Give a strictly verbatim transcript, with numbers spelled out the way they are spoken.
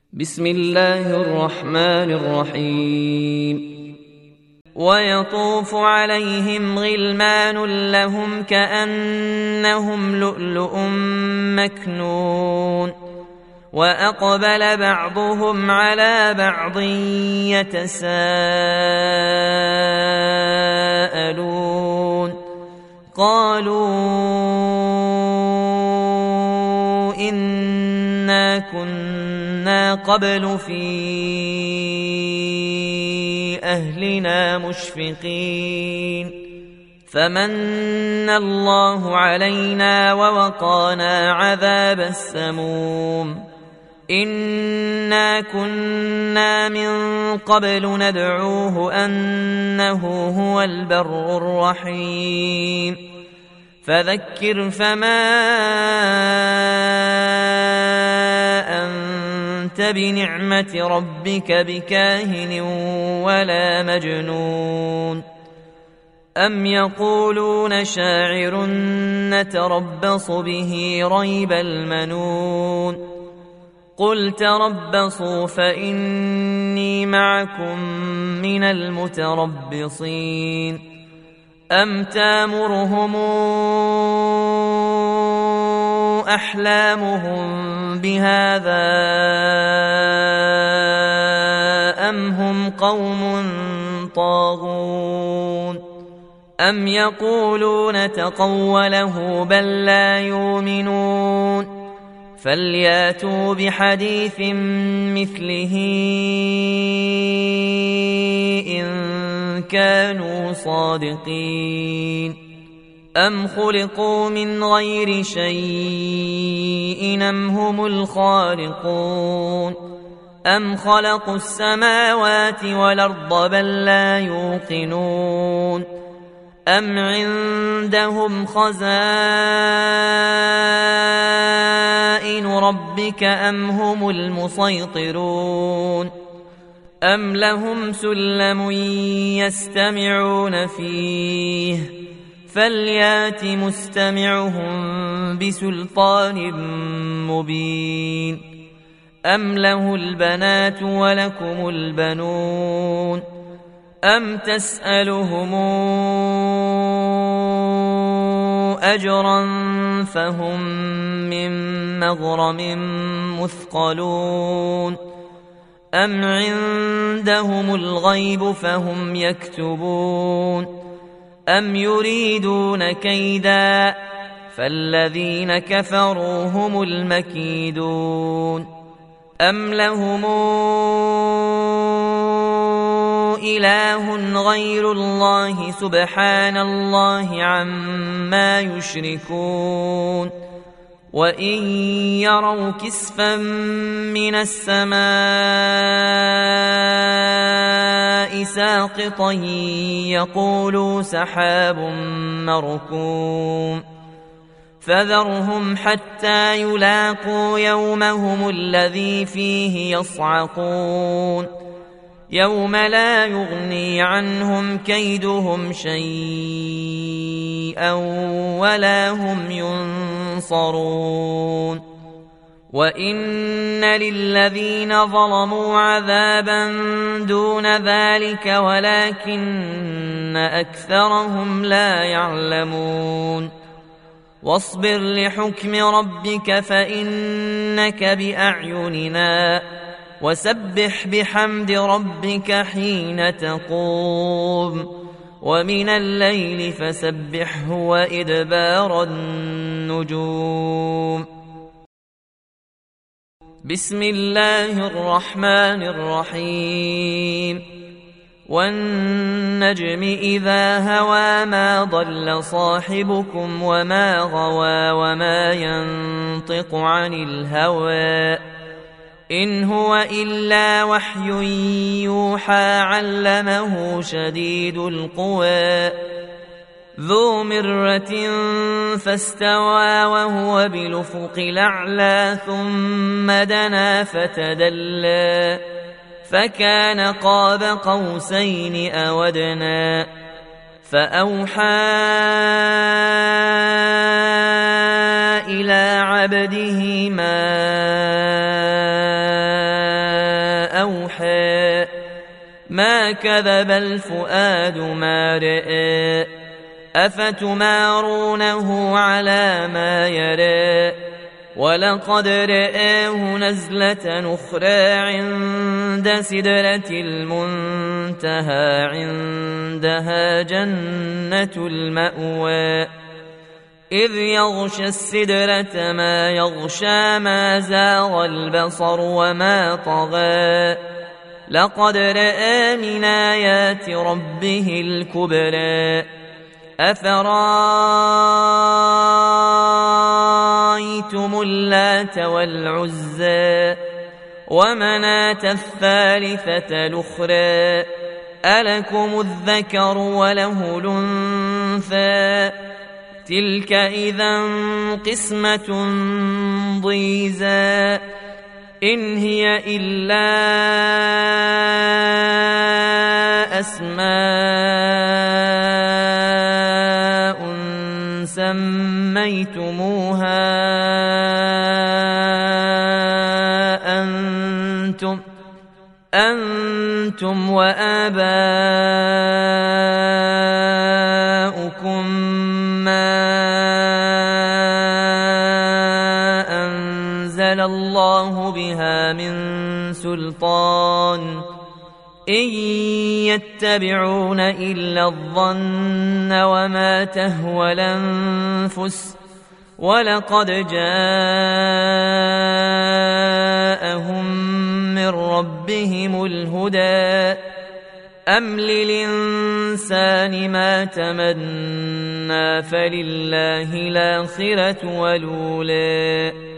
بسم الله الرحمن الرحيم ويطوف عليهم غلمان لهم كأنهم لؤلؤ مكنون وأقبل بعضهم على بعض يتساءلون قالوا إنا كنا قبل في أهلنا مشفقين فمن الله علينا ووقانا عذاب السموم إنا كنا من قبل ندعوه أنه هو البر الرحيم فذكر فما أنت بنعمة ربك بكاهن ولا مجنون أم يقولون شاعر نتربص به ريب المنون قل تربصوا فإني معكم من المتربصين أم تامرهم أحلامهم بهذا أم هم قوم طاغون أم يقولون تقوله بل لا يؤمنون فلياتوا بحديث مثله إن كانوا صادقين أم خلقوا من غير شيء أم هم الخالقون أم خلقوا السماوات والأرض بل لا يوقنون أم عندهم خزائن ربك أم هم المسيطرون أم لهم سلم يستمعون فيه فليات مستمعهم بسلطان مبين أم له البنات ولكم البنون أم تسألهم أجرا فهم من مغرم مثقلون أم عندهم الغيب فهم يكتبون أم يريدون كيدا فالذين كفروا هم المكيدون أم لهم إله غير الله سبحان الله عما يشركون وإن يروا كسفا من السماء ساقطا يقولوا سحاب مركوم فذرهم حتى يلاقوا يومهم الذي فيه يصعقون يوم لا يغني عنهم كيدهم شيئا ولا هم ينصرون وإن للذين ظلموا عذابا دون ذلك ولكن أكثرهم لا يعلمون واصبر لحكم ربك فإنك بأعيننا وسبح بحمد ربك حين تقوم ومن الليل فسبحه وإدبار النجوم بسم الله الرحمن الرحيم والنجم إذا هوى ما ضل صاحبكم وما غوى وما ينطق عن الهوى إن هو إلا وحي يوحى علمه شديد القوى ذو مرة فاستوى وهو بالأفق الأعلى ثم دنا فتدلى فكان قاب قوسين أو أدنى فأوحى إلى عبده ما ما كذب الفؤاد ما رأى أفتمارونه على ما يرى ولقد رآه نزلة أخرى عند سدرة المنتهى عندها جنة المأوى إذ يغشى السدرة ما يغشى ما زاغ البصر وما طغى لقد رأى من آيات ربه الكبرى أفرأيتم اللات والعزى ومناة الثالثة الأخرى ألكم الذكر وله الأنثى تلك إذا قسمة ضيزى إن هي إلا أسماء سميتموها أنتم أنتم وآباؤكم ما أنزل الله بها من سلطان إن يتبعون إلا الظن وما تهوى الأنفس ولقد جاءهم من ربهم الهدى أم للإنسان ما تمنى فلله الآخرة والأولى